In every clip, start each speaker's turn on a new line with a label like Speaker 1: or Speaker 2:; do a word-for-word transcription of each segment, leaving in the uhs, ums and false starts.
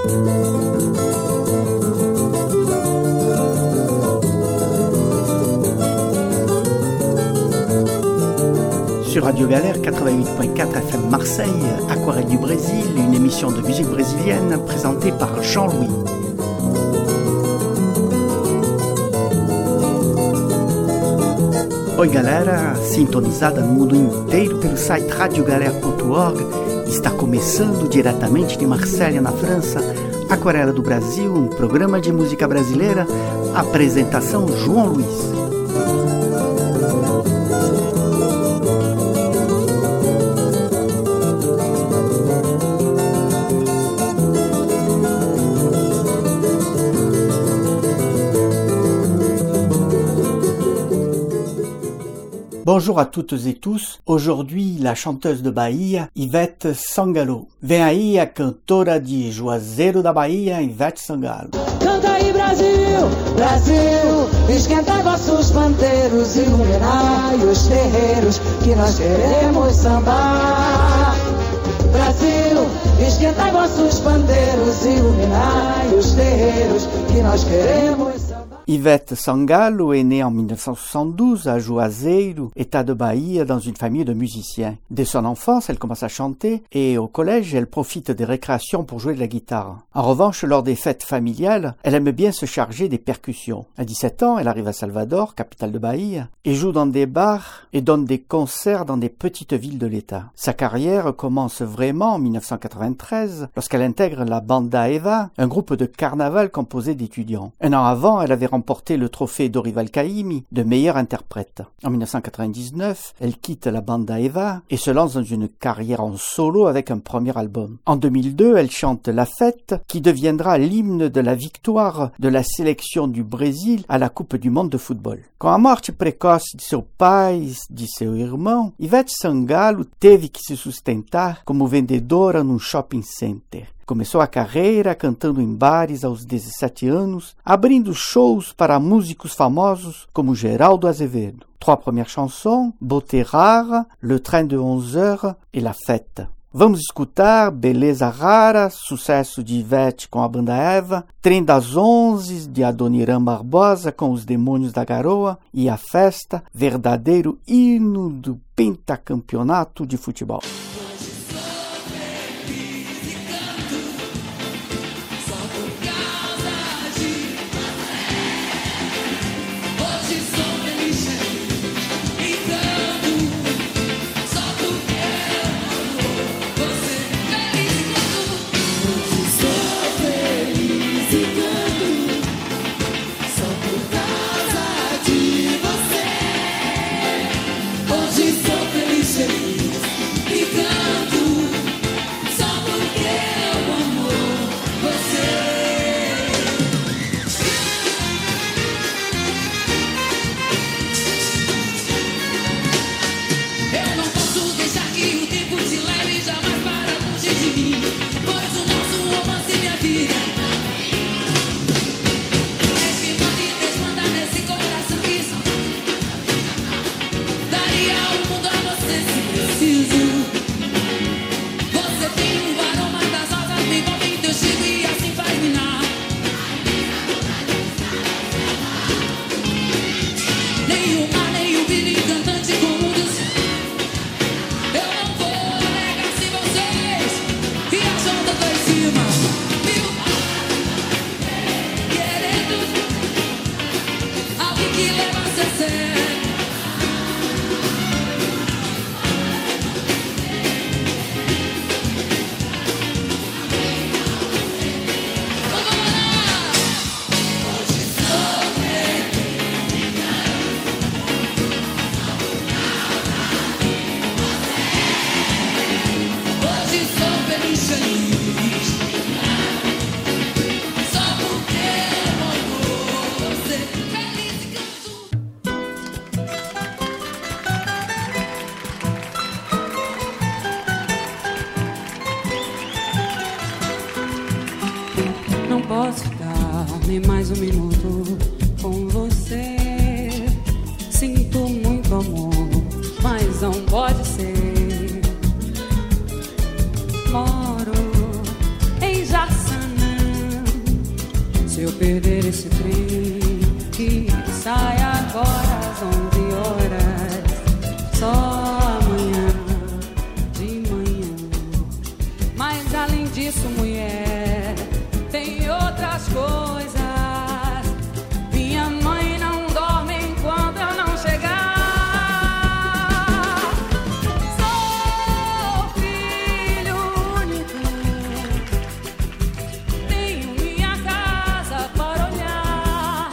Speaker 1: Sur Radio Galère quatre-vingt-huit point quatre F M Marseille, Aquarelle du Brésil, une émission de musique brésilienne présentée par Jean-Louis. Oi galera, sintonizada no mundo inteiro pelo site radio galère ponto org, está começando diretamente de Marselha, na França, Aquarela do Brasil, um programa de música brasileira, apresentação João Luiz. Bonjour à toutes et tous, aujourd'hui la chanteuse de Bahia, Ivete Sangalo. Vem aí a cantora de Juazeiro da Bahia, Ivete Sangalo.
Speaker 2: Canta aí Brasil, Brasil, esquentai vossos pandeiros, iluminai os terreiros, que nós queremos sambar. Brasil, esquentai vossos pandeiros, iluminai os terreiros, que nós queremos sambar.
Speaker 1: Ivete Sangalo est née en dix-neuf cent soixante-douze à Juazeiro, État de Bahia, dans une famille de musiciens. Dès son enfance, elle commence à chanter et au collège, elle profite des récréations pour jouer de la guitare. En revanche, lors des fêtes familiales, elle aime bien se charger des percussions. À dix-sept ans, elle arrive à Salvador, capitale de Bahia, et joue dans des bars et donne des concerts dans des petites villes de l'État. Sa carrière commence vraiment en dix-neuf cent quatre-vingt-treize, lorsqu'elle intègre la Banda Eva, un groupe de carnaval composé d'étudiants. Un an avant, elle avait remporté le trophée Dorival Caymmi de meilleure interprète. En dix-neuf cent quatre-vingt-dix-neuf, elle quitte la Banda Eva et se lance dans une carrière en solo avec un premier album. En deux mille deux, elle chante La Fête, qui deviendra l'hymne de la victoire de la sélection du Brésil à la Coupe du Monde de football. Com a morte precoce de seu pai e de seu irmão, Ivete Sangalo teve que se sustentar como vendedora num shopping center. Começou a carreira cantando em bares aos dezessete anos, abrindo shows para músicos famosos como Geraldo Azevedo. Trois premières chansons, Beauté Rare, Le Train de onze heures et La Fête. Vamos escutar Beleza Rara, sucesso de Ivete com a Banda Eva, Trem das Onze, de Adoniran Barbosa com os Demônios da Garoa e A Festa, verdadeiro hino do pentacampeonato de futebol.
Speaker 3: posso ficar nem mais um minuto com você. Sinto muito amor, mas não pode ser. Moro em Jaçanã, eu perder esse trem que sai agora às onze horas, só amanhã de manhã. Mas além disso, mulher, tem outras coisas. Minha mãe não dorme enquanto eu não chegar. Sou filho único, tenho minha casa para olhar.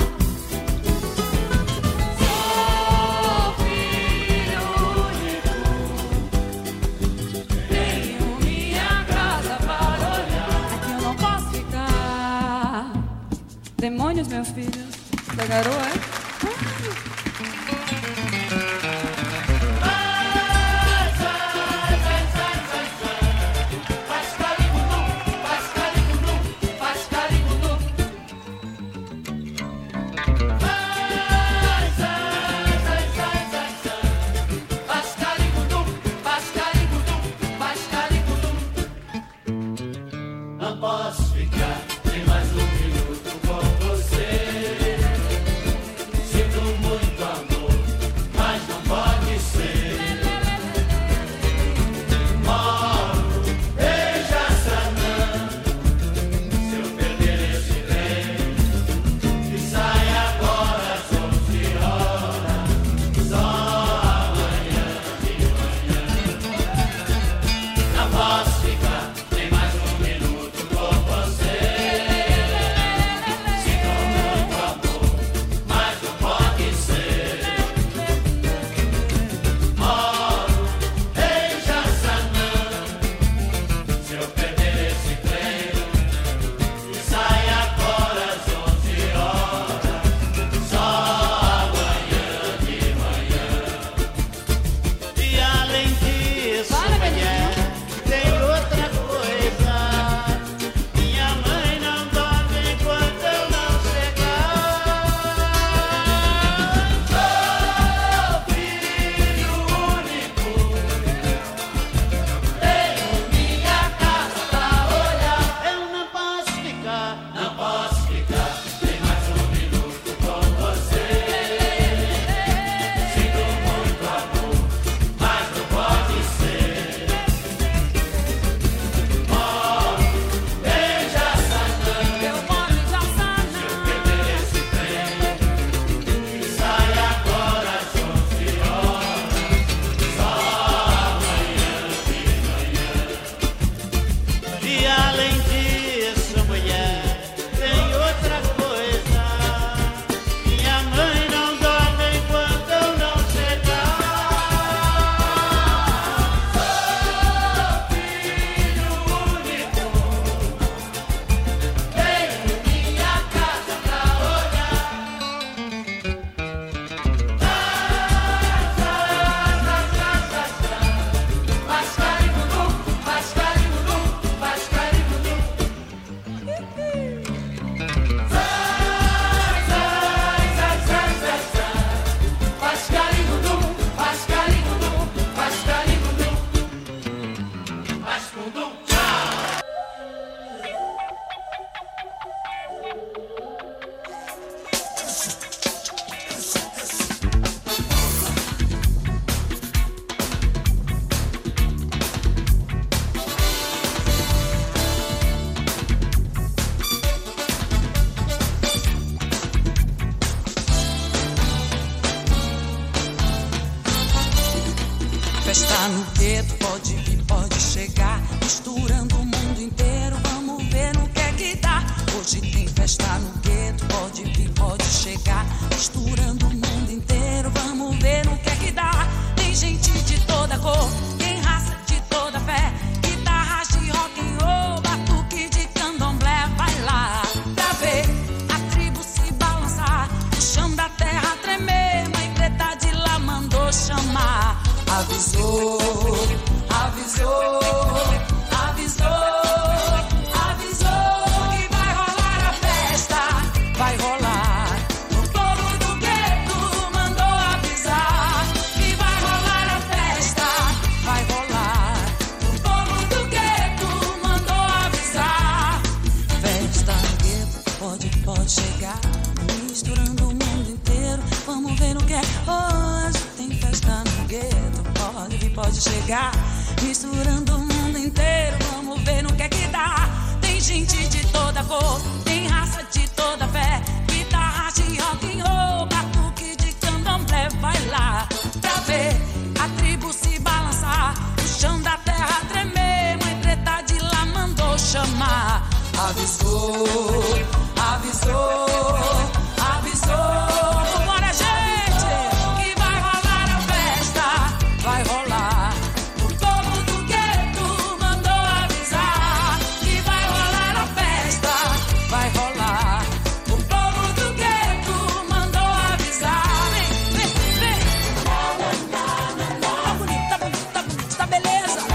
Speaker 3: Sou filho único, tenho minha casa para olhar. Aqui eu não posso ficar. Demônios, meus filhos, da garoa, é?
Speaker 4: Não posso ficar nem mais um minuto com você. Sinto muito amor, mas não pode ser. Moro em Jaçanã. Se eu perder esse trem que sai agora às onze horas, só amanhã de manhã. Não posso ficar nem mais um minuto com você. Sinto muito amor, mas não pode ser. Moro em Jaçanã. Se eu perder esse trem que sai agora às onze horas, só amanhã de manhã. E além disso, mulher, tem outra coisa. Minha mãe não dorme enquanto eu não chegar. Sou filho único, tenho minha casa pra olhar. Eu não posso ficar, não posso ficar nem mais um minuto com você. Sinto muito amor, mas não pode ser. Moro em Jaçanã.
Speaker 3: Eu moro em Jaçanã.
Speaker 4: Perder esse trem que sai agora às onze horas, só amanhã de manhã. E além disso, mulher, tem outra coisa. Minha mãe não dorme enquanto eu não chegar. Sou filho único, tenho minha casa pra olhar. Faz caribundu, faz caribundu, faz caribundu. Zai, zai, zai, zai, zai, zai. Faz caribundu, faz caribundu, faz caribundu. Faz cundum, tchau.
Speaker 5: Festa no gueto, pode vir, pode chegar. Misturando o mundo inteiro, vamos ver no que é que dá. Hoje tem festa no gueto, pode vir, pode chegar. Misturando o mundo inteiro, vamos ver no que é que dá. Tem gente de toda cor, tem raça de toda fé. Guitarras de rock and roll, batuque de candomblé. Vai lá pra ver a tribo se balançar, o chão da terra tremer. Mãe Preta de lá mandou chamar. Avisou, avisou, avisou, avisou que vai rolar a festa, vai rolar. O povo do gueto mandou avisar que vai rolar a festa, vai rolar. O povo do gueto mandou avisar. Festa no gueto, pode pode, pode chegar. Misturando o mundo inteiro, vamos ver o que é. Hoje tem festa no gueto. Pode vir, pode chegar. Misturando o mundo inteiro, vamos ver no que é que dá. Tem gente de toda cor, tem raça de toda fé. Guitarra de rock and roll, batuque de candomblé. Vai lá pra ver a tribo se balançar, o chão da terra tremer. Mãe Preta de lá mandou chamar. Avisou, avisou, avisou. Bora, gente, que vai rolar a festa. Vai rolar. O povo do gueto mandou avisar que vai rolar a festa. Vai rolar. O povo do gueto mandou avisar. Vem, vem, vem. Tá bonito, tá bonito, tá bonito, tá beleza.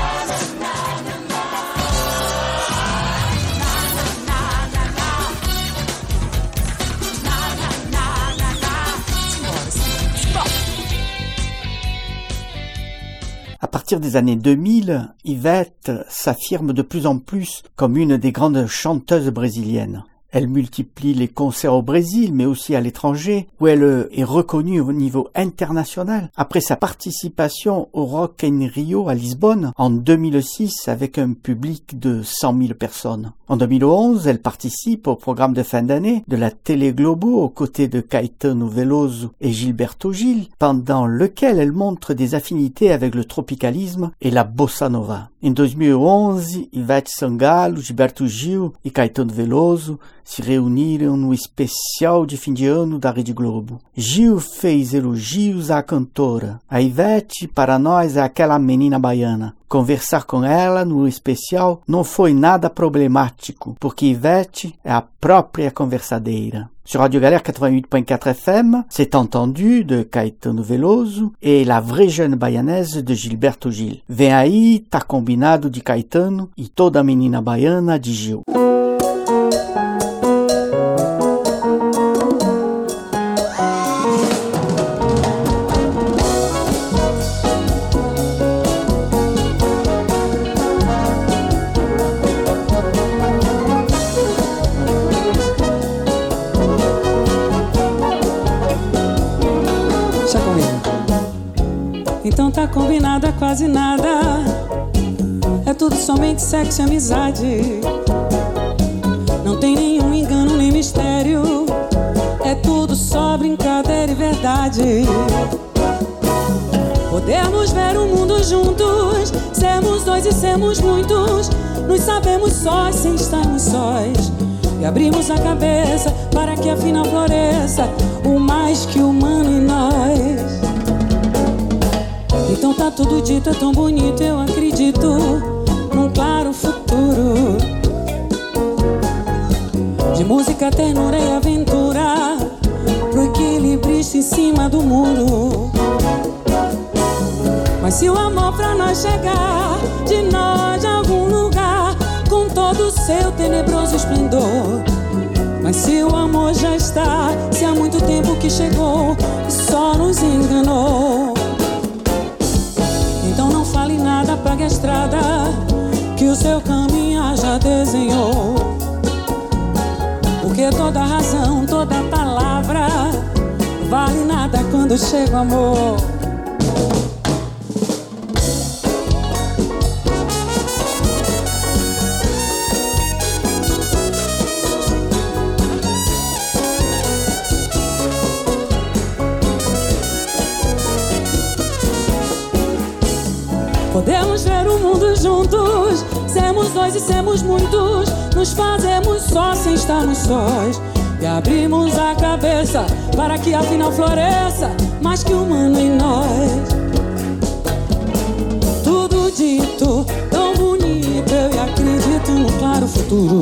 Speaker 1: À partir des années deux mille, Ivete s'affirme de plus en plus comme une des grandes chanteuses brésiliennes. Elle multiplie les concerts au Brésil, mais aussi à l'étranger, où elle est reconnue au niveau international. Après sa participation au Rock in Rio à Lisbonne en deux mille six avec un public de cent mille personnes. En deux mille onze, elle participe au programme de fin d'année de la Télé Globo aux côtés de Caetano Veloso et Gilberto Gil, pendant lequel elle montre des affinités avec le tropicalisme et la bossa nova. Em dois mil e onze, Ivete Sangalo, Gilberto Gil e Caetano Veloso se reuniram no especial de fim de ano da Rede Globo. Gil fez elogios à cantora. A Ivete, para nós, é aquela menina baiana. Conversar com ela no especial não foi nada problemático, porque Ivete é a própria conversadeira. Sur Radio Galère quatre-vingt-huit point quatre F M, c'est entendu de Caetano Veloso et La Vraie Jeune Baianaise de Gilberto Gil. Vem aí, tá combinado de Caetano e Toda Menina Baiana de Gil.
Speaker 6: Então tá combinado, é quase nada. É tudo somente sexo e amizade. Não tem nenhum engano nem mistério. É tudo só brincadeira e verdade. Podemos ver o mundo juntos, sermos dois e sermos muitos. Nos sabemos sós sem estarmos sós. E abrimos a cabeça para que afinal floresça o mais que humano em nós. Então tá tudo dito, é tão bonito, eu acredito num claro futuro de música, ternura e aventura pro equilibrista em cima do muro. Mas se o amor pra nós chegar de nós a algum lugar com todo o seu tenebroso esplendor. Mas se o amor já está, se há muito tempo que chegou e só nos enganou. Então não fale nada, apague a estrada que o seu caminho já desenhou. Porque toda razão, toda palavra vale nada quando chega o amor. Podemos ver o mundo juntos, sermos dois e sermos muitos. Nos fazemos só sem estarmos sós. E abrimos a cabeça para que afinal floresça mais que humano em nós. Tudo dito, tão bonito, eu acredito no claro futuro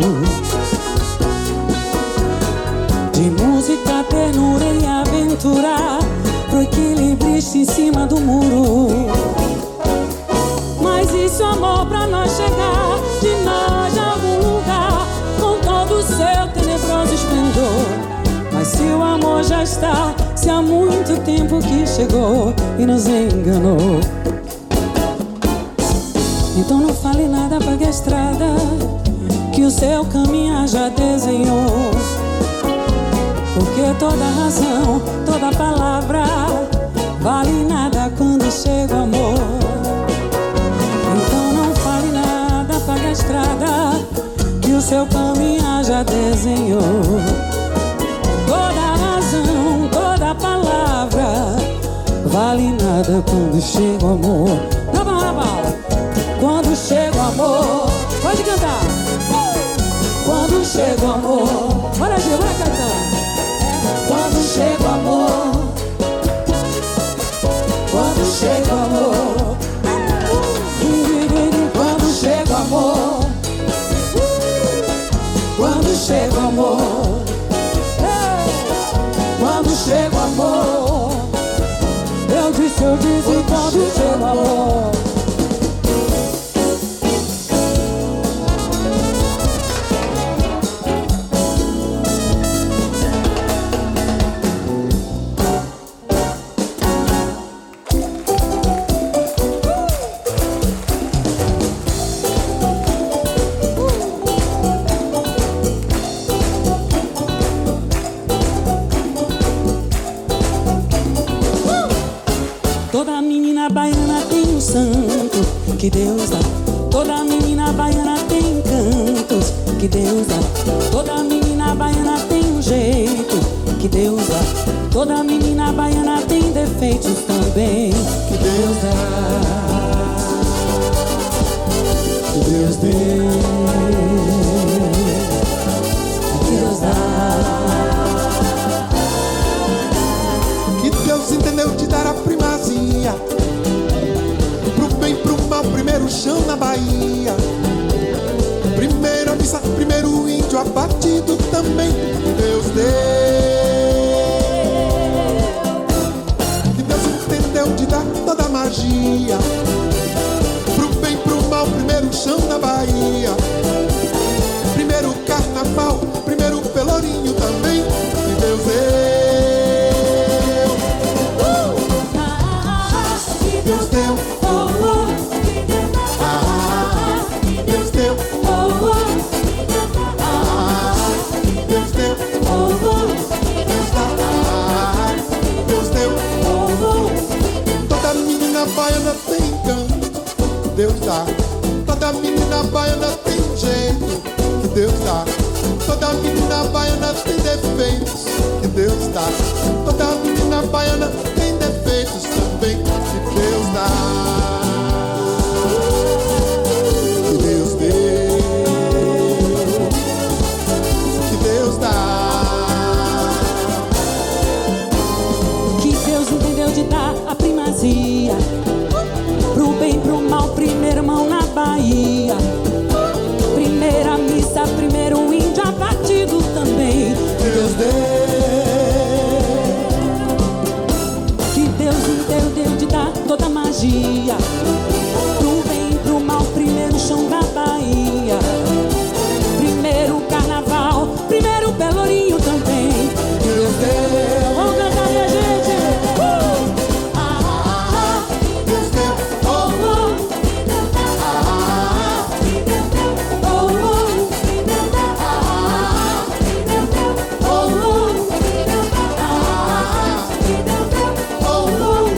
Speaker 6: de música, ternura e aventura pro equilibrista em cima do muro. Mas e se o amor pra nós chegar de nós a algum lugar com todo o seu tenebroso esplendor? Mas se o amor já está, se há muito tempo que chegou e nos enganou. Então não fale nada, apague a estrada que o seu caminho já desenhou. Porque toda razão, toda palavra vale nada quando chega o amor. Então não fale nada, pague a estrada que o seu caminhar já desenhou. Toda razão, toda palavra vale nada quando chega o amor. Na bala, na bala. Quando chega o amor, pode cantar. Quando chega o amor, bora Gil, bora cantar. Quando chega o amor, quando chega o amor, quando chega o amor, quando chega o amor, quando chega o amor, eu disse, eu disse, quando chega o amor. Toda menina baiana tem um santo que Deus dá. Toda menina baiana tem encantos que Deus dá. Toda menina baiana tem um jeito que Deus dá. Toda menina baiana tem defeitos também que Deus dá. Que Deus deu, que Deus dá.
Speaker 7: Que Deus entendeu de dar a primazia pro bem, pro mal, primeiro chão na Bahia. Primeira missa, primeiro índio abatido também que Deus deu. Que Deus entendeu de dar toda a magia pro bem, pro mal, primeiro chão na Bahia. Primeiro carnaval, primeiro pelourinho também que Deus deu. Deus deu, oh, oh. Ah, Deus deu, oh, oh. Ah, Deus deu, oh, oh. Deus dá, ah, Deus deu, oh, oh. Toda menina baiana tem canto, Deus dá. Toda menina baiana tem jeito, que Deus dá. Toda menina baiana tem defeitos, que Deus dá. Toda menina baiana tem defeitos também, que Deus dá. Que Deus deu, que Deus dá.
Speaker 6: Que Deus entendeu de dar a primazia pro bem, pro mal, primeira mão na Bahia. Primeira missa, primeiro índio abatido também que Deus deu. Que Deus entendeu de dar toda a magia pro bem, pro mal, primeiro chão da Bahia. Primeiro carnaval, primeiro pelourinho também que Deus deu. Vamos cantar, minha gente! Uh!
Speaker 7: Ah, Deus deu, oh, oh. Ah, Deus deu, oh, oh. Ah, Deus deu, oh, oh. Ah, Deus deu, oh, oh.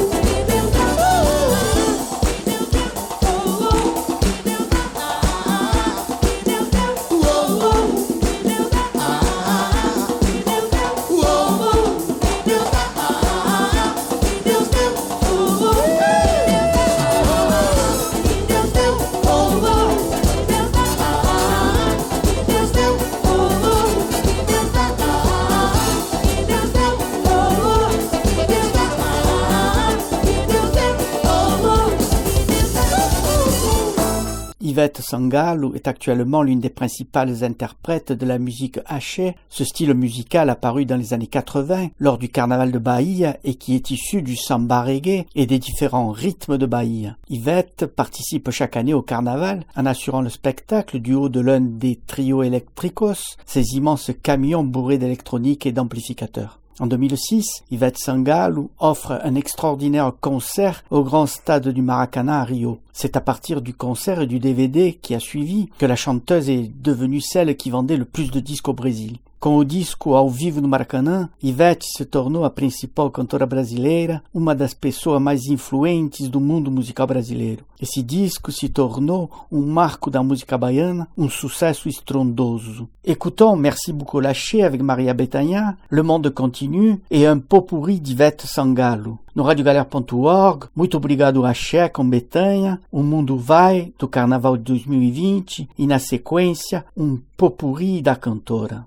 Speaker 1: Ivete Sangalo est actuellement l'une des principales interprètes de la musique hachée, ce style musical apparu dans les années quatre-vingts lors du carnaval de Bahia et qui est issu du samba reggae et des différents rythmes de Bahia. Ivete participe chaque année au carnaval en assurant le spectacle du haut de l'un des trios electricos, ces immenses camions bourrés d'électronique et d'amplificateurs. En deux mille six, Ivete Sangalo offre un extraordinaire concert au grand stade du Maracanã à Rio. C'est à partir du concert et du D V D qui a suivi que la chanteuse est devenue celle qui vendait le plus de disques au Brésil. Com o disco ao vivo no Maracanã, Ivete se tornou a principal cantora brasileira, uma das pessoas mais influentes do mundo musical brasileiro. Esse disco se tornou um marco da música baiana, um sucesso estrondoso. Écoutons Merci beaucoup lâché avec Maria Bethânia, Le Monde Continue e un pot-pourri d'Ivete Sangalo. No radio galera ponto org, muito obrigado Axé com Bethânia, O Mundo Vai, do Carnaval de dois mil e vinte, e na sequência, um pot-pourri da cantora.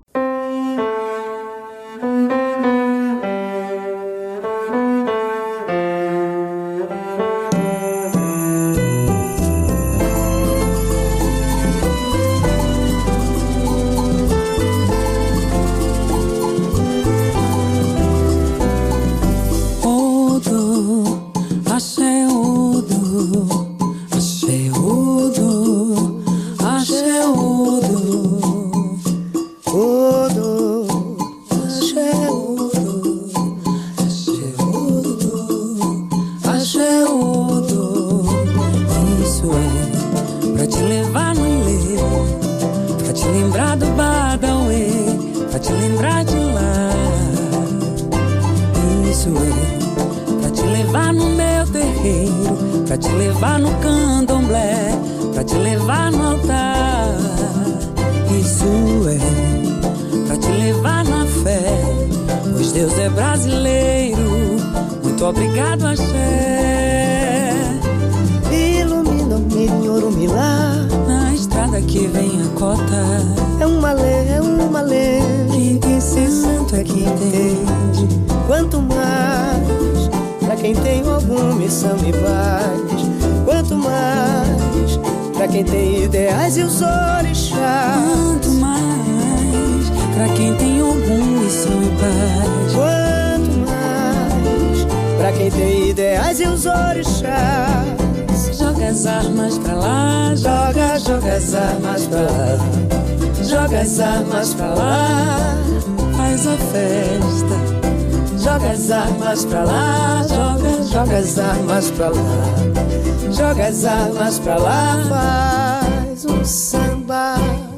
Speaker 6: Obrigado, axé.
Speaker 8: Ilumina-me, Orumilá.
Speaker 6: Na estrada que vem a cota.
Speaker 8: É um malê, é um malê.
Speaker 6: Quem tem santo é quem entende.
Speaker 8: Quanto mais, pra quem tem alguma missão e paz. Quanto mais, pra quem tem ideais e os orixás.
Speaker 6: Quanto mais, pra quem tem alguma missão e paz.
Speaker 8: Quanto mais, pra quem tem ideais e os orixás.
Speaker 6: Joga as armas pra lá,
Speaker 8: joga, joga as armas pra lá. Joga as armas pra lá,
Speaker 6: faz a festa.
Speaker 8: Joga as armas pra lá, joga, joga as armas pra lá. Joga as armas pra lá, faz um samba.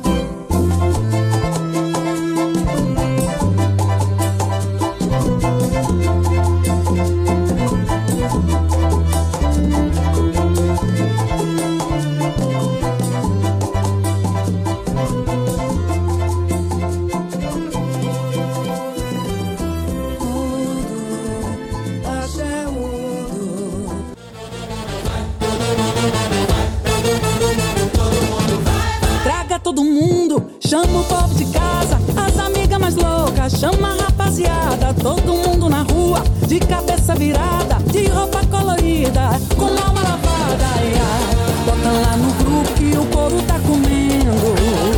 Speaker 6: Todo mundo, chama o povo de casa, as amigas mais loucas, chama a rapaziada, todo mundo na rua, de cabeça virada, de roupa colorida, com alma lavada, ai, ai. Bota lá no grupo que o couro tá comendo,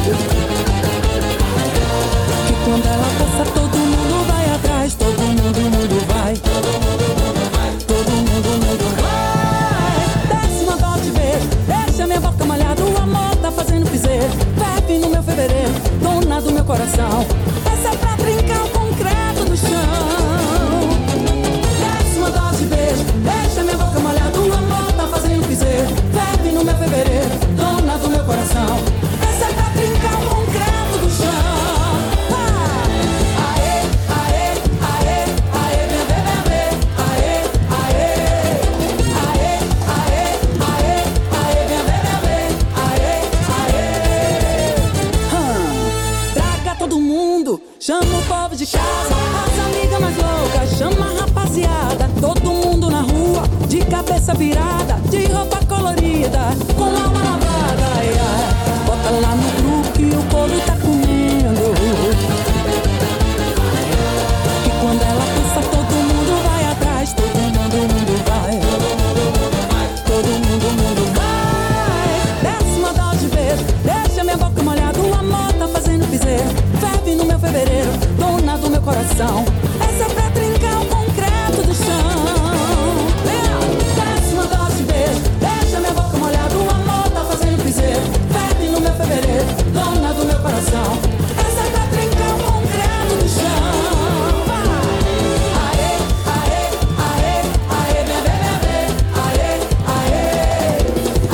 Speaker 6: que quando ela passa todo mundo vai atrás, todo mundo, mundo vai, todo mundo, mundo vai. Desce uma dó de beijo, deixa minha boca molhada, o amor tá fazendo piseiro. Bebe no meu fevereiro, dona do meu coração. Essa é pra trincar o concreto do chão. Desce uma dose de beijo, deixa minha boca molhada, o amor tá fazendo piseiro. Bebe no meu fevereiro, dona do meu coração. Essa é pra trincar o concreto do chão. Ah! Aê, aê, aê, aê, vem ver, vem ver. Aê, aê, aê, aê, aê, aê, vem ver, vem ver. Aê, aê. Traga todo mundo, chama o povo de casa, as amigas mais loucas, chama a rapaziada, todo mundo na rua, de cabeça virada, de roupa colorida, com alma lavada, ai, ai. Bota lá no grupo que o povo tá comendo, que quando ela passa todo mundo vai atrás, todo mundo, mundo vai, todo mundo, mundo vai. Desce uma dó de beijo, deixa minha boca molhada, o amor tá fazendo piseiro. Ferve no meu fevereiro, dona do meu coração. Essa é pra trincar o concreto do chão. Desce uma dó de beijo, deixa minha boca molhada, o amor tá fazendo piseiro. Ferve no meu fevereiro, dona do meu coração. Essa é pra trincar o concreto do chão. Aê, aê, aê, aê, vem ver, vem ver. Aê, aê.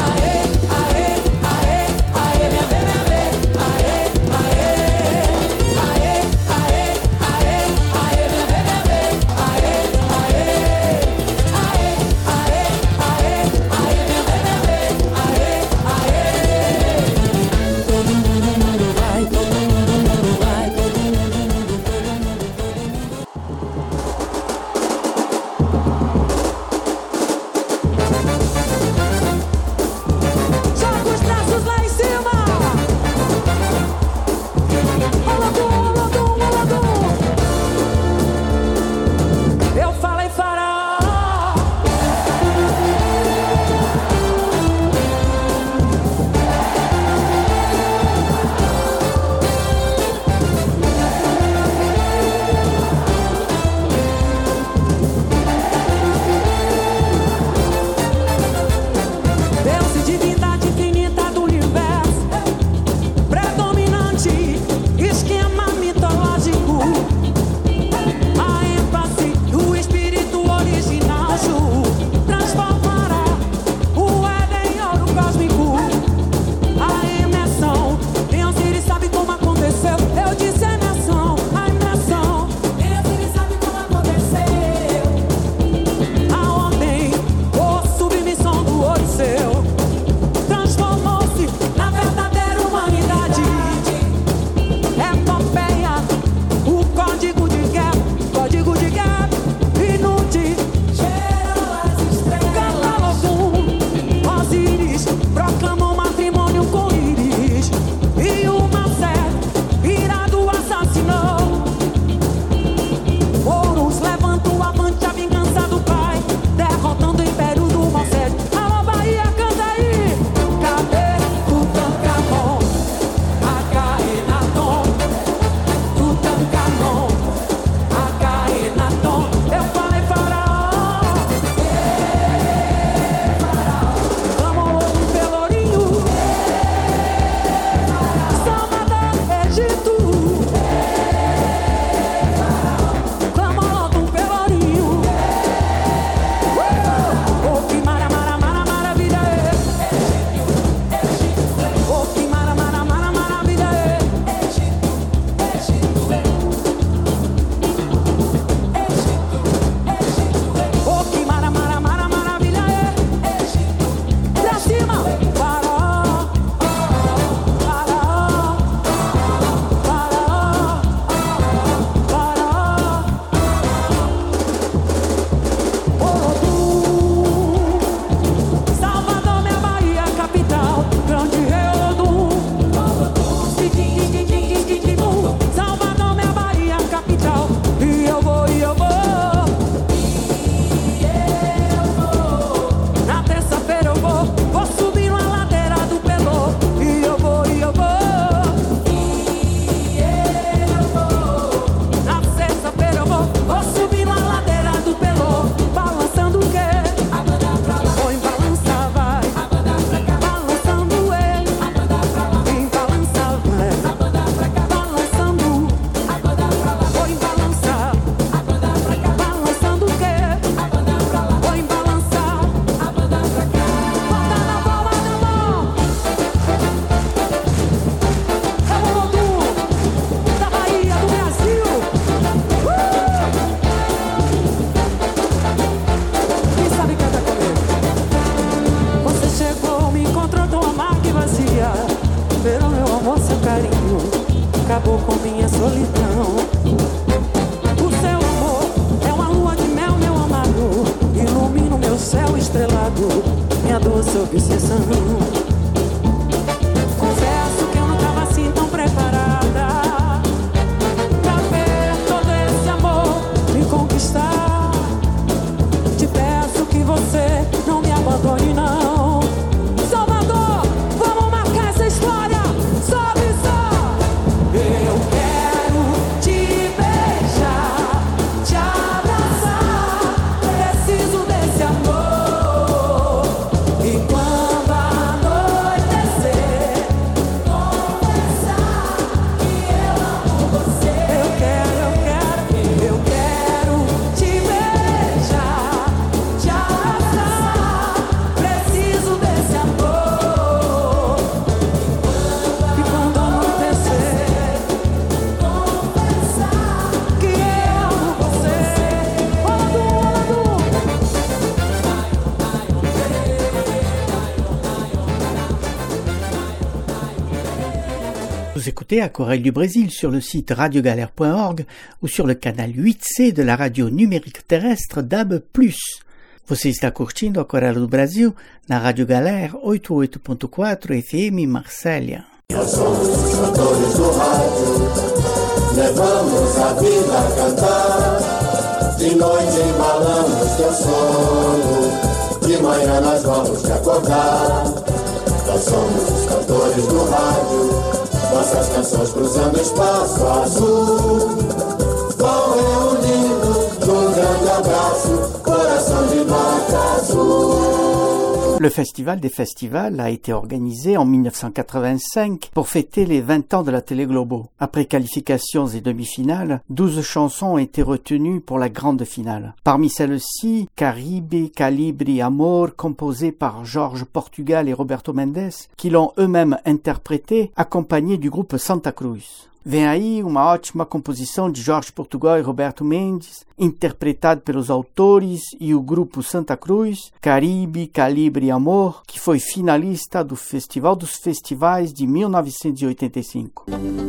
Speaker 1: Vous écoutez Aquarelle du Brésil sur le site radio galère point org ou sur le canal huit C de la radio numérique terrestre D A B plus. Você está curtindo Aquarela do Brasil na Rádio Galera oitenta e oito ponto quatro F M Marsella.
Speaker 9: Nós somos os cantores do rádio, levamos a vida a cantar. De noite embalamos teu sono, de manhã nós vamos te acordar. Nós somos os cantores do rádio, nossas canções cruzando espaço azul, vão reunindo num grande abraço, coração de nota azul.
Speaker 1: Le Festival des Festivals a été organisé en mille neuf cent quatre-vingt-cinq pour fêter les vingt ans de la Télé Globo. Après qualifications et demi-finales, douze chansons ont été retenues pour la grande finale. Parmi celles-ci, Caribe, Calibri, Amor, composées par Jorge Portugal et Roberto Mendes, qui l'ont eux-mêmes interprété, accompagnés du groupe Santa Cruz. Vem aí uma ótima composição de Jorge Portugal e Roberto Mendes, interpretado pelos autores e o grupo Santa Cruz, Caribe, Calibre e Amor, que foi finalista do Festival dos Festivais de mil novecentos e oitenta e cinco.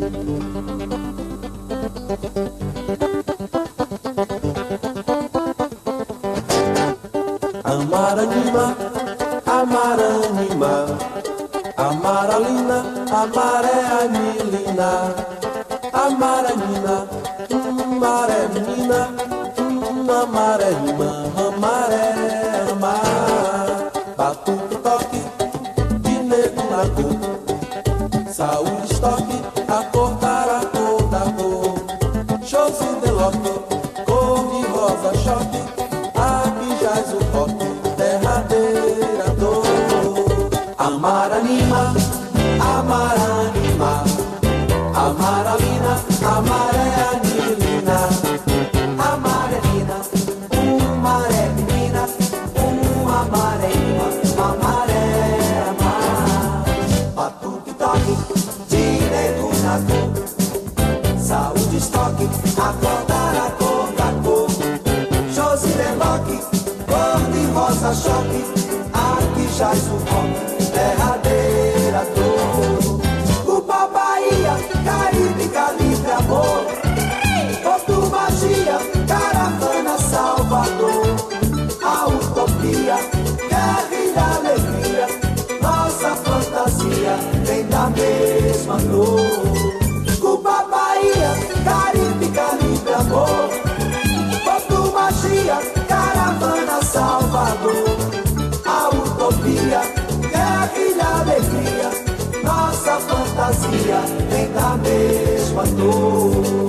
Speaker 10: Amaranima, Amaranima, Amaralina, Amaré Anilina, Amaranina, Maré menina, Amaré irmã, Amaré amar. Batuque, toque, de negro na cor, saúde, estoque, acordar a cor da cor. Chose de loco, cor de rosa, choque, aqui jaz o rock, derradeira dor. Amaranima, Amaranima, Amaralina, Amaré Anilina, Amarelina, Maré menina, uma maré irmã, uma maré amar. Batuque, toque, direito na cor, saúde, estoque, acordar a cor da cor. Josi Leloque, cor de rosa, choque, aqui jaz o rock, derradeira dor. Cuba, Bahia, Caribe, Calibre, Amor, Porto, Magia, Caravana, Salvador, a utopia, guerra e alegria, nossa fantasia vem da mesma dor. Cuba, Bahia, Caribe, Calibre, Amor, Porto, Magia, Caravana, Salvador, a utopia, guerra e alegria, nossa fantasia vem da mesma dor.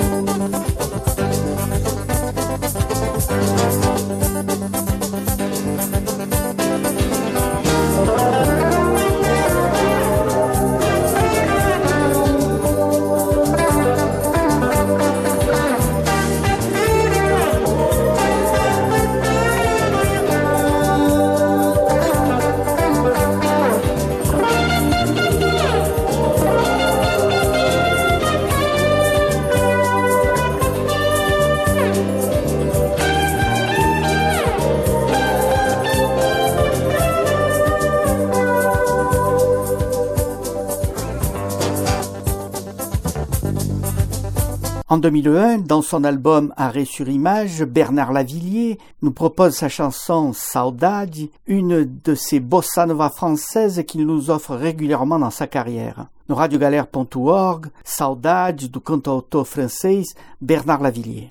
Speaker 1: En deux mille un, dans son album Arrêt sur image, Bernard Lavilliers nous propose sa chanson Saudade, une de ces bossa nova françaises qu'il nous offre régulièrement dans sa carrière. No radio galère ponto org, Saudade do cantautor francês Bernard Lavilliers.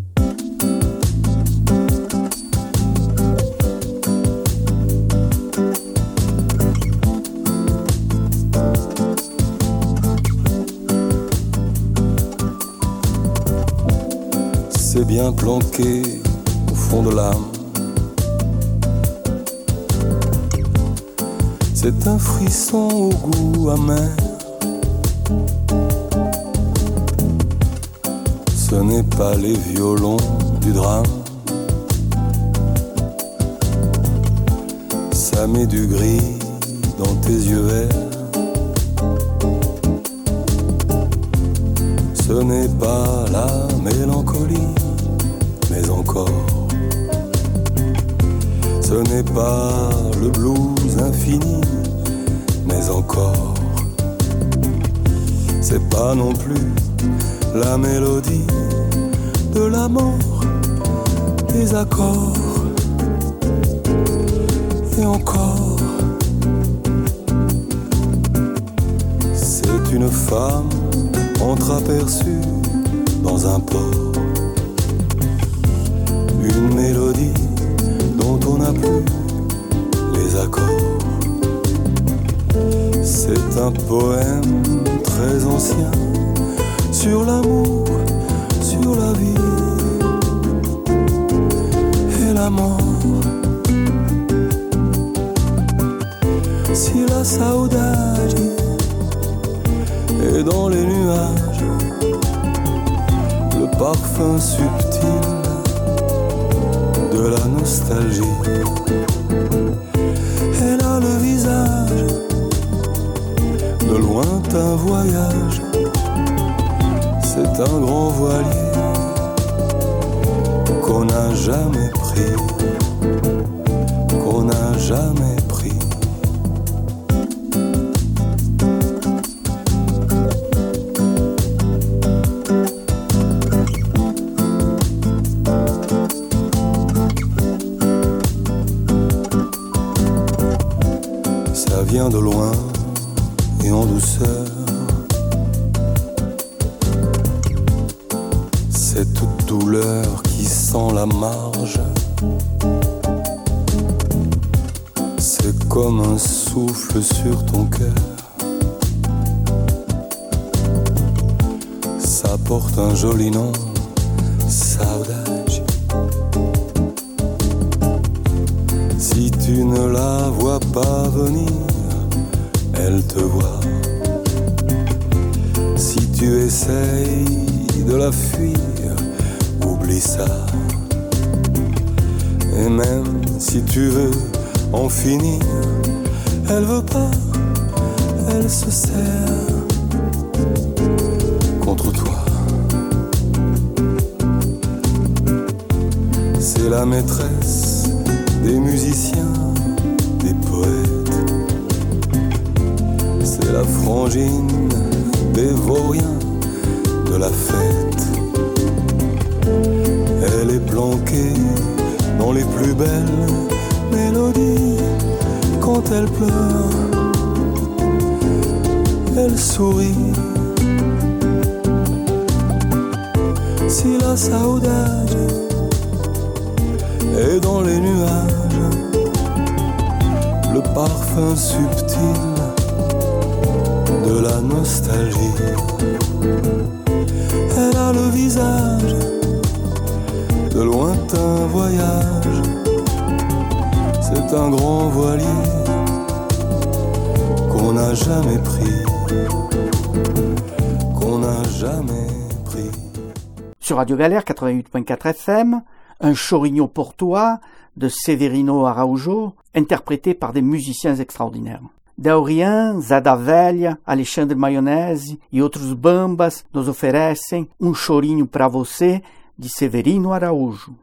Speaker 11: C'est bien planqué au fond de l'âme. C'est un frisson au goût amer. Ce n'est pas les violons du drame. Ça met du gris dans tes yeux verts. Ce n'est pas la mélancolie, mais encore. Ce n'est pas le blues infini, mais encore. c'est pas non plus la mélodie de la mort, des accords et encore. C'est une femme entreaperçue dans un port, une mélodie dont on n'a plus les accords. C'est un poème très ancien sur l'amour, sur la vie et la mort. Si la saudade est dans les nuages, le parfum subtil de la nostalgie. Elle a le visage de lointain voyage. C'est un grand voilier qu'on n'a jamais pris, qu'on n'a jamais pris. Ça vient de loin et en douceur. Cette douleur qui sent la marge, c'est comme un souffle sur ton cœur. Ça porte un joli nom, saudade. Si tu ne la vois pas venir, elle te voit. Si tu essayes de la fuir, oublie ça. Et même si tu veux en finir, elle veut pas, elle se serre contre toi. C'est la maîtresse des musiciens, des poètes. C'est la frangine des vauriens de la fête. Elle est planquée dans les plus belles mélodies. Quand elle pleure, elle sourit. Si la saudade est dans les nuages, le parfum subtil de la nostalgie. Elle a le visage de lointain voyage. C'est un grand voilier qu'on n'a jamais pris, qu'on n'a jamais pris.
Speaker 1: Sur Radio Galère quatre-vingt-huit point quatre F M, un chorigno pour toi de Severino Araújo, interprété par des musiciens extraordinaires. Daurian, Zada Velha, Alexandre Maionese e outros bambas nos oferecem Um Chorinho pra Você, de Severino Araújo.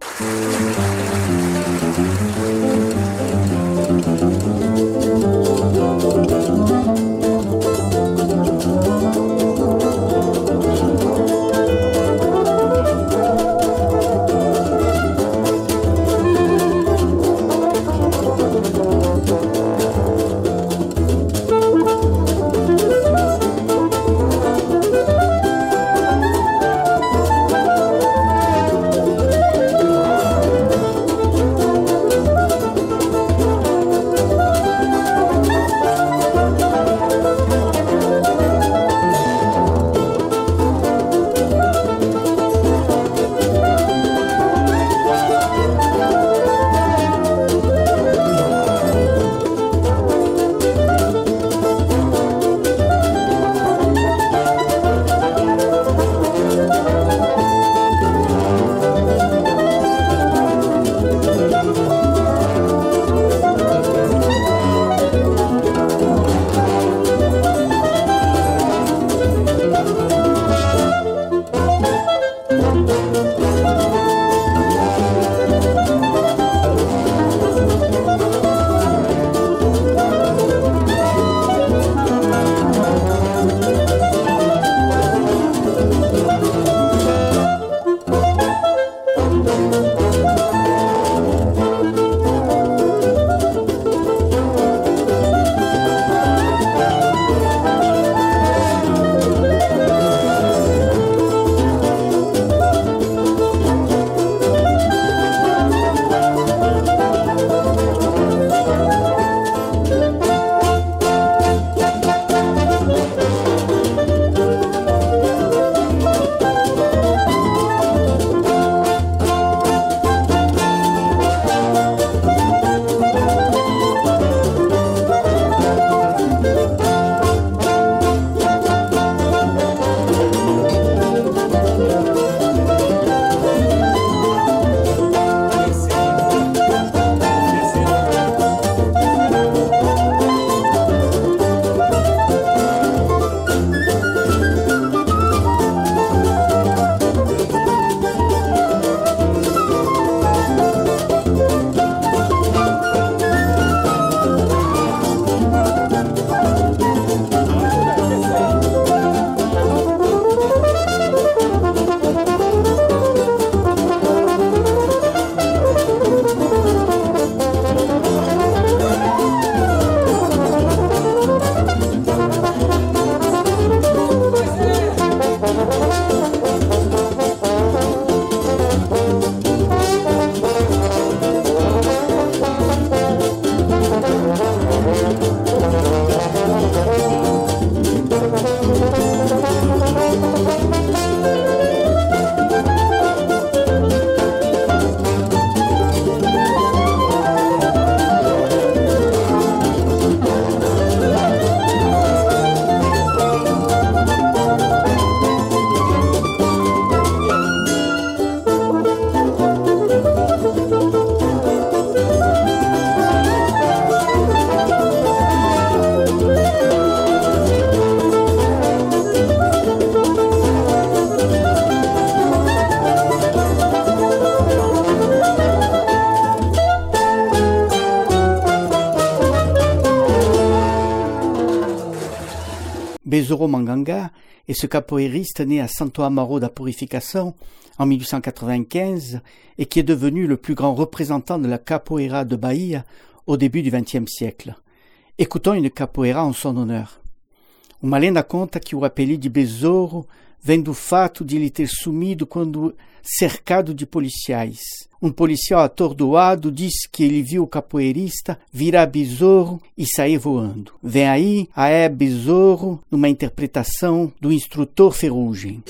Speaker 1: Besouro Manganga est ce capoeiriste né à Santo Amaro da Purificação en mille huit cent quatre-vingt-quinze et qui est devenu le plus grand représentant de la capoeira de Bahia au début du vingtième siècle. Écoutons une capoeira en son honneur. Uma lenda conta que o apelido de Besouro vem do fato de ele ter sumido quando cercado de policiais. Um policial atordoado diz que ele viu o capoeirista virar besouro e sair voando. Vem aí a É Besouro numa interpretação do instrutor Ferrugem.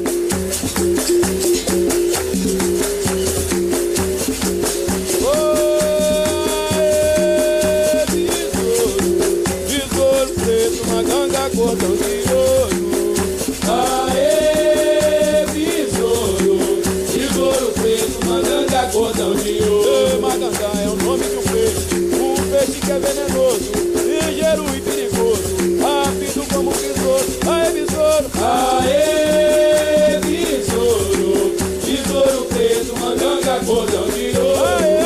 Speaker 12: Cordão de ouro, aê, besouro, besouro preto, maganga, cordão de ouro. Maganga é o nome de um peixe, um peixe que é venenoso, ligeiro e perigoso, rápido como um besouro, aê, besouro, aê, besouro, besouro preto, maganga, cordão de ouro. Aê,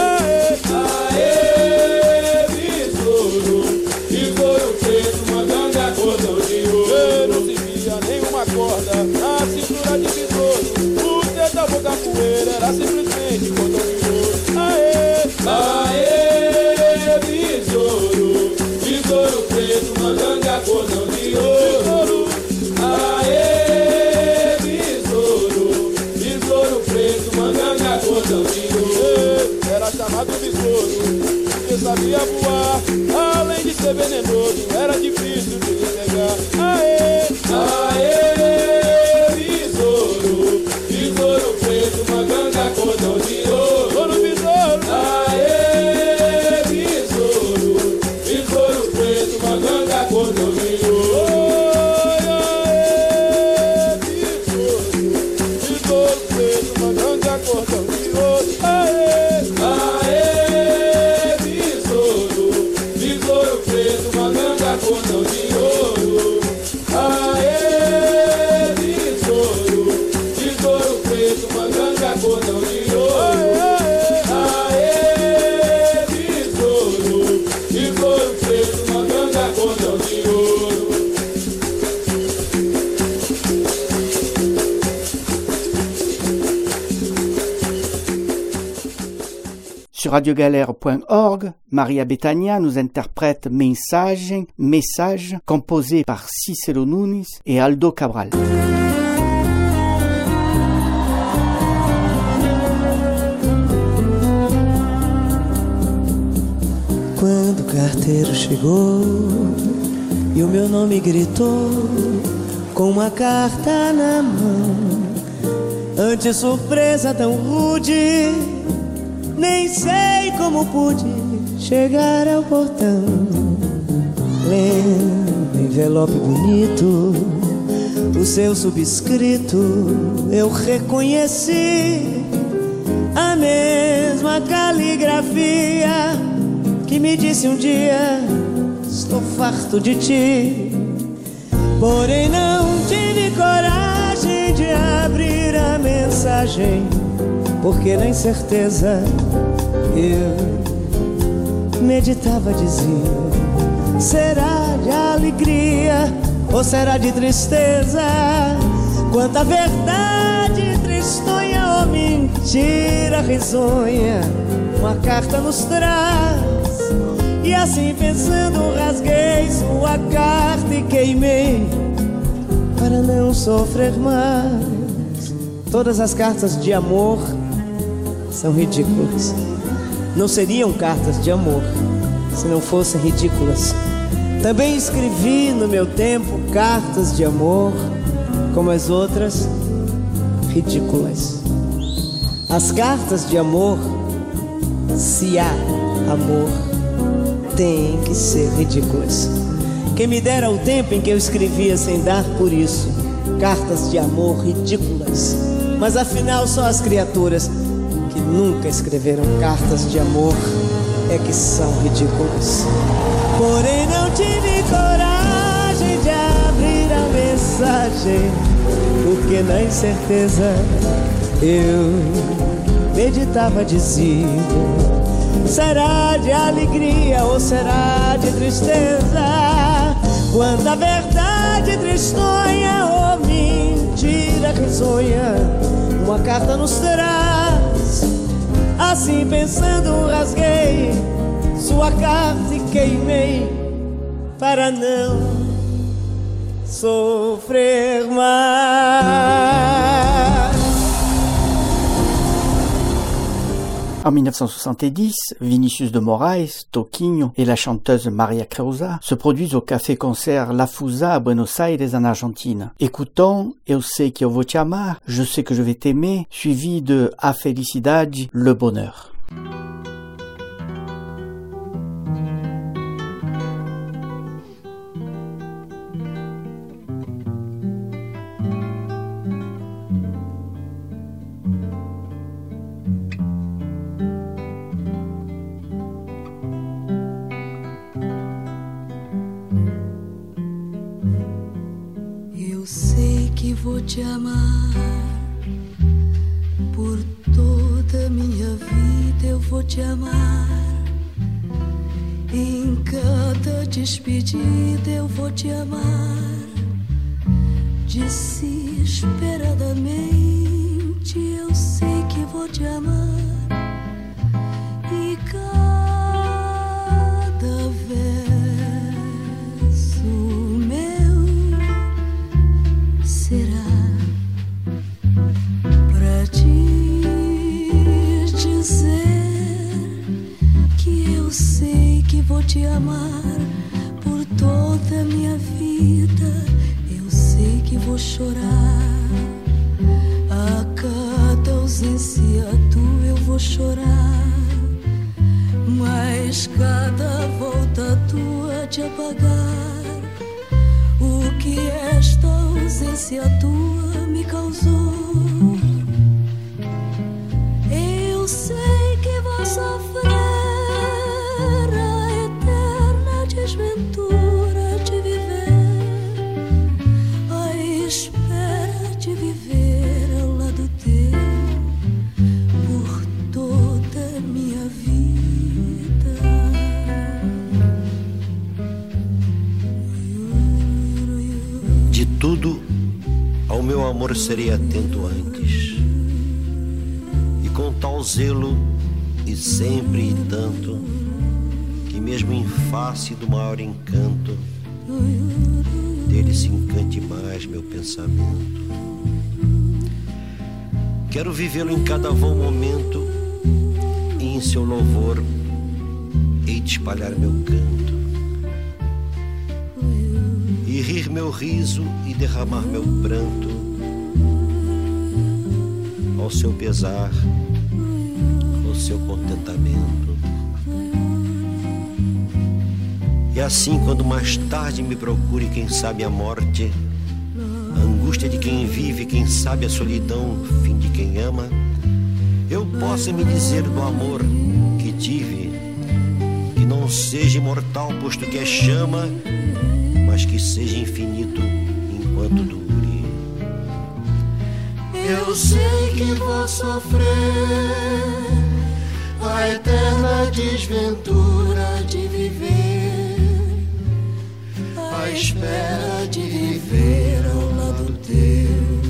Speaker 12: aê, besouro, besouro preto, maganga, cordão de ouro. Não se via nenhuma corda na cintura de besouro. O dedo da boca poeira era simplesmente cordão de ouro. Aê, aê, besouro, besouro preto, maganga, cordão de ouro. Aê, besouro, besouro preto, maganga, cordão de ouro. Era chamado besouro porque sabia voar, além de ser venenoso, era difícil de pegar. Aê, aê, besouro, besouro preto, maganga, cordão de ouro. Ouro, besouro. Aê, besouro, besouro preto, maganga, cordão de ouro. Aê, besouro, besouro preto, maganga, cordão de ouro. Aê, aê, besouro, besouro preto, maganga, cordão de ouro. Aê, besouro, besouro preto, maganga, cordão de ouro. Aê, besouro, besouro preto, maganga, cordão de ouro.
Speaker 1: Sur radiogalère point org, Maria Bethânia nous interprète Mensagem, Message, composé par Cícero Nunes et Aldo Cabral.
Speaker 8: Quando o carteiro chegou e o meu nome gritou com uma carta na mão, ante surpresa tão rude, nem sei como pude chegar ao portão. Lendo envelope bonito, o seu subscrito eu reconheci, a mesma caligrafia que me disse um dia: estou farto de ti. Porém não tive coragem de abrir a mensagem, porque na incerteza eu meditava, dizia: será de alegria ou será de tristeza? Quanta verdade tristonha ou mentira risonha uma carta nos traz. E assim pensando rasguei sua carta e queimei para não sofrer mais. Todas as cartas de amor são ridículas. Não seriam cartas de amor se não fossem ridículas. Também escrevi no meu tempo cartas de amor, como as outras, ridículas. As cartas de amor, se há amor, têm que ser ridículas. Quem me dera o tempo em que eu escrevia sem dar por isso cartas de amor ridículas. Mas afinal só as criaturas que nunca escreveram cartas de amor é que são ridículas. Porém não tive coragem de abrir a mensagem, porque na incerteza eu meditava, dizia: será de alegria ou será de tristeza? Quanta verdade tristonha ou mentira risonha uma carta nos traz. Assim pensando rasguei sua carta e queimei para não sofrer mais.
Speaker 1: En mille neuf cent soixante-dix, Vinicius de Moraes, Toquinho et la chanteuse Maria Creusa se produisent au café-concert La Fusa à Buenos Aires en Argentine. Écoutons Eu sei que eu vou te amar, Je sais que je vais t'aimer, suivi de A Felicidade, le bonheur.
Speaker 5: Vou te amar por toda minha vida, eu vou te amar. Em cada despedida eu vou te amar. Desesperadamente eu sei que vou te amar. E cada verso meu será pra te dizer que eu sei que vou te amar por toda a minha vida. Eu sei que vou chorar a cada ausência tua, eu vou chorar, mas cada volta tua te apagar o que esta ausência tua me causou. Eu sei que vou sofrer a eterna desventura de viver, a espera de viver ao lado teu por toda a minha vida.
Speaker 13: De tudo ao meu amor serei atento antes, e com tal zelo e sempre e tanto, que mesmo em face do maior encanto, dele se encante mais meu pensamento. Quero vivê-lo em cada vão momento, e em seu louvor hei de espalhar meu canto, e rir meu riso e derramar meu pranto ao seu pesar, ao seu contentamento. E assim, quando mais tarde me procure, quem sabe a morte, a angústia de quem vive, quem sabe a solidão, fim de quem ama, eu possa me dizer do amor que tive, que não seja imortal, posto que é chama, mas que seja infinito enquanto dure.
Speaker 9: Eu sei que vou sofrer a eterna desventura de viver, a espera de viver ao lado teu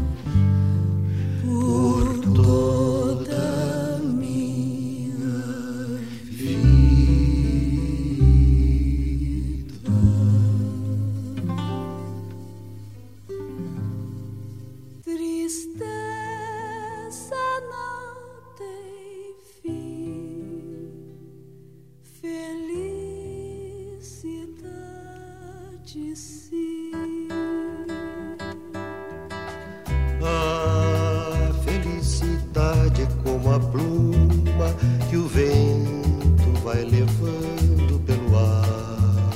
Speaker 9: por toda a minha vida.
Speaker 5: Tristeza não tem fim, felicidade sim.
Speaker 13: A felicidade é como a pluma que o vento vai levando pelo ar.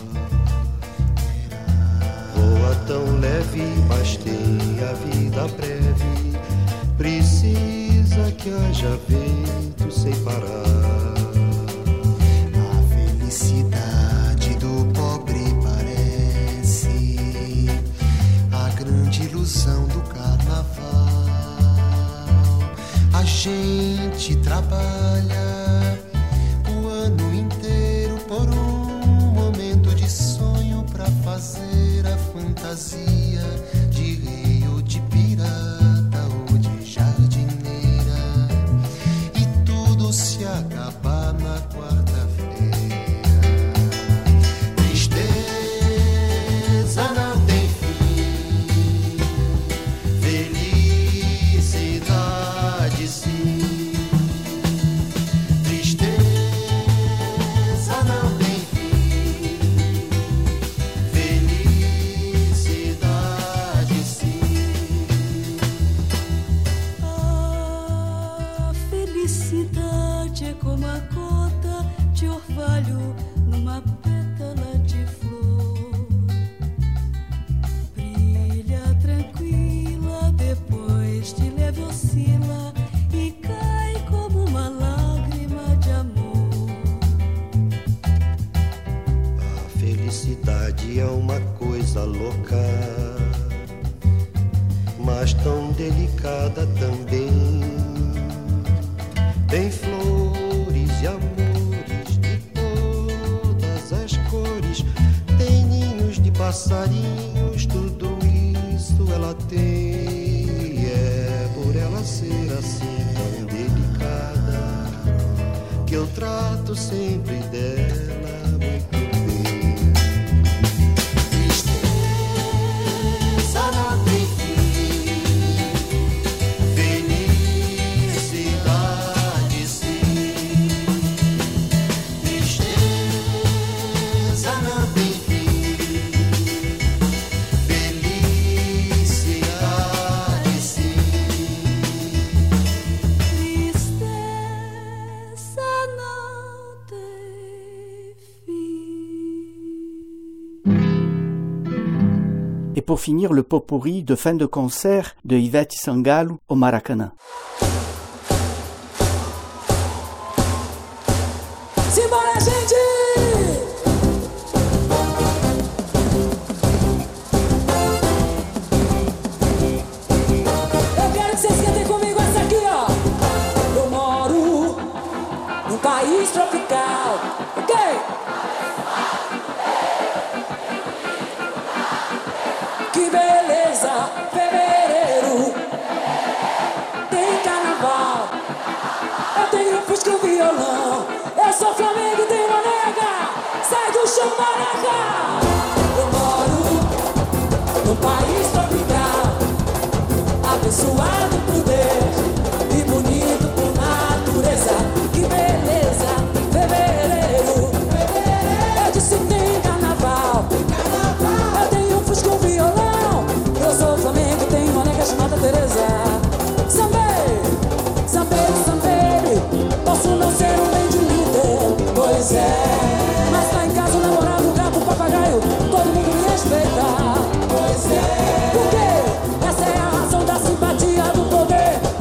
Speaker 13: Voa tão leve, mas tem a vida breve, precisa que haja vento sem parar.
Speaker 7: A felicidade do pobre parece a grande ilusão do carnaval. A gente trabalha o ano inteiro por um momento de sonho pra fazer
Speaker 14: fantasia de rei ou de pirata ou de jardineira, e tudo se acabar na quarta-feira. Tristeza não tem fim, felicidade sim. Tristeza não tem fim, felicidade sim.
Speaker 15: A felicidade é como a gota de orvalho numa pétala de flor. Brilha tranquila, depois de leve oscila e cai como uma lágrima de amor.
Speaker 13: A felicidade é uma coisa louca, mas tão delicada também. Tem flores e amores de todas as cores, tem ninhos de passarinhos, tudo isso ela tem. É por ela ser assim tão delicada que eu trato sempre dela muito bem.
Speaker 14: Tristeza não tem fim, felicidade sim. Tristeza não tem fim, felicidade sim.
Speaker 15: Tristeza não tem
Speaker 1: Et pour finir, le pot-pourri de fin de concert de Ivete Sangalo au Maracanã.
Speaker 6: Simbora, gente! Eu quero que vocês cantem comigo essa aqui, ó. Eu moro num país tropical, ok? Que beleza, fevereiro tem carnaval. Eu tenho um fusca e um violão. Eu sou Flamengo e tenho uma nega. Sai do chão, maraca. Eu moro num país tropical, abençoado por Deus e bonito por natureza. Que beleza, fevereiro. Eu disse tem carnaval. Eu tenho um fusca e um violão. Eu sou Flamengo e tenho uma nega chamada Teresa. Sambei, sambei, sambei. Posso não ser um bem de líder, pois é, mas lá em casa o namorado, o gato, o papagaio, todo mundo me respeita, pois é. Por quê? Essa é a razão da simpatia, do poder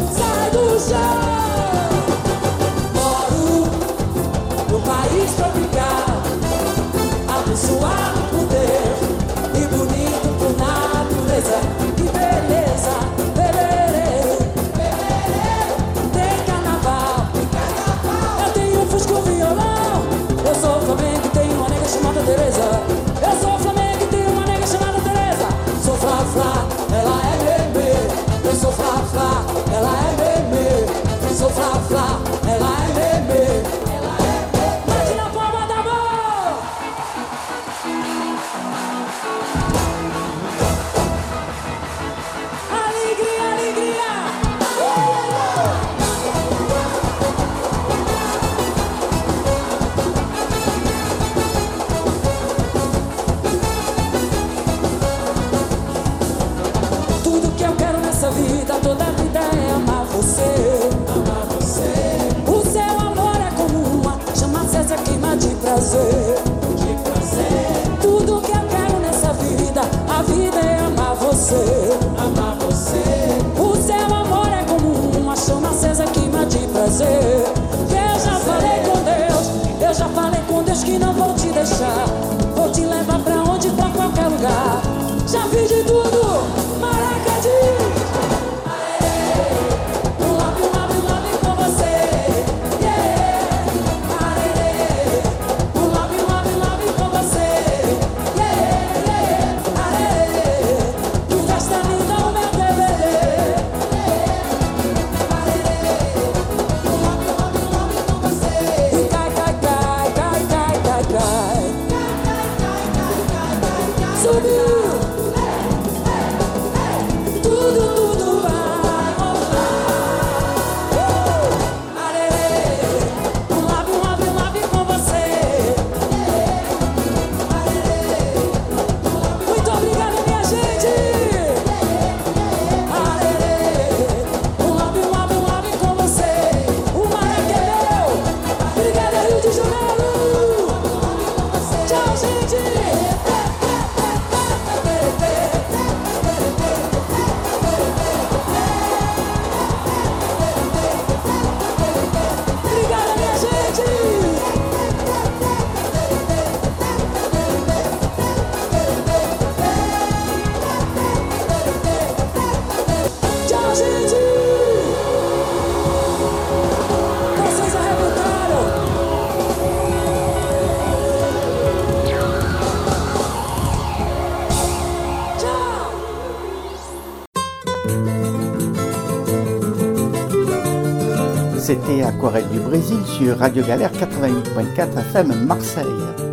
Speaker 1: C'était Aquarelle du Brésil sur Radio Galère quatre-vingt-huit virgule quatre F M Marseille.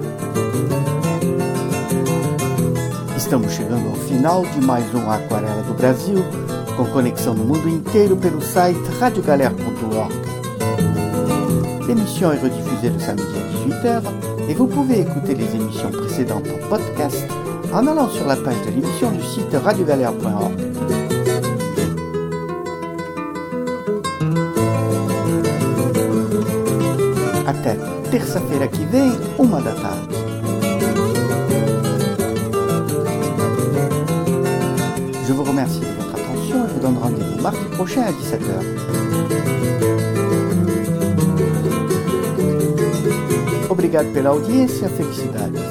Speaker 1: Estamos chegando ao final de mais um Aquarela do Brasil, com conexão no mundo inteiro pelo site radio galère ponto org. L'émission est rediffusée le samedi à dix-huit heures et vous pouvez écouter les émissions précédentes en podcast en allant sur la page de l'émission du site radio galère point org. Até terça-feira que vem, uma da tarde. Je vous remercie de votre attention et vous donne rendez-vous mardi prochain à dix-sept heures. Obrigado pela audiência, felicidades.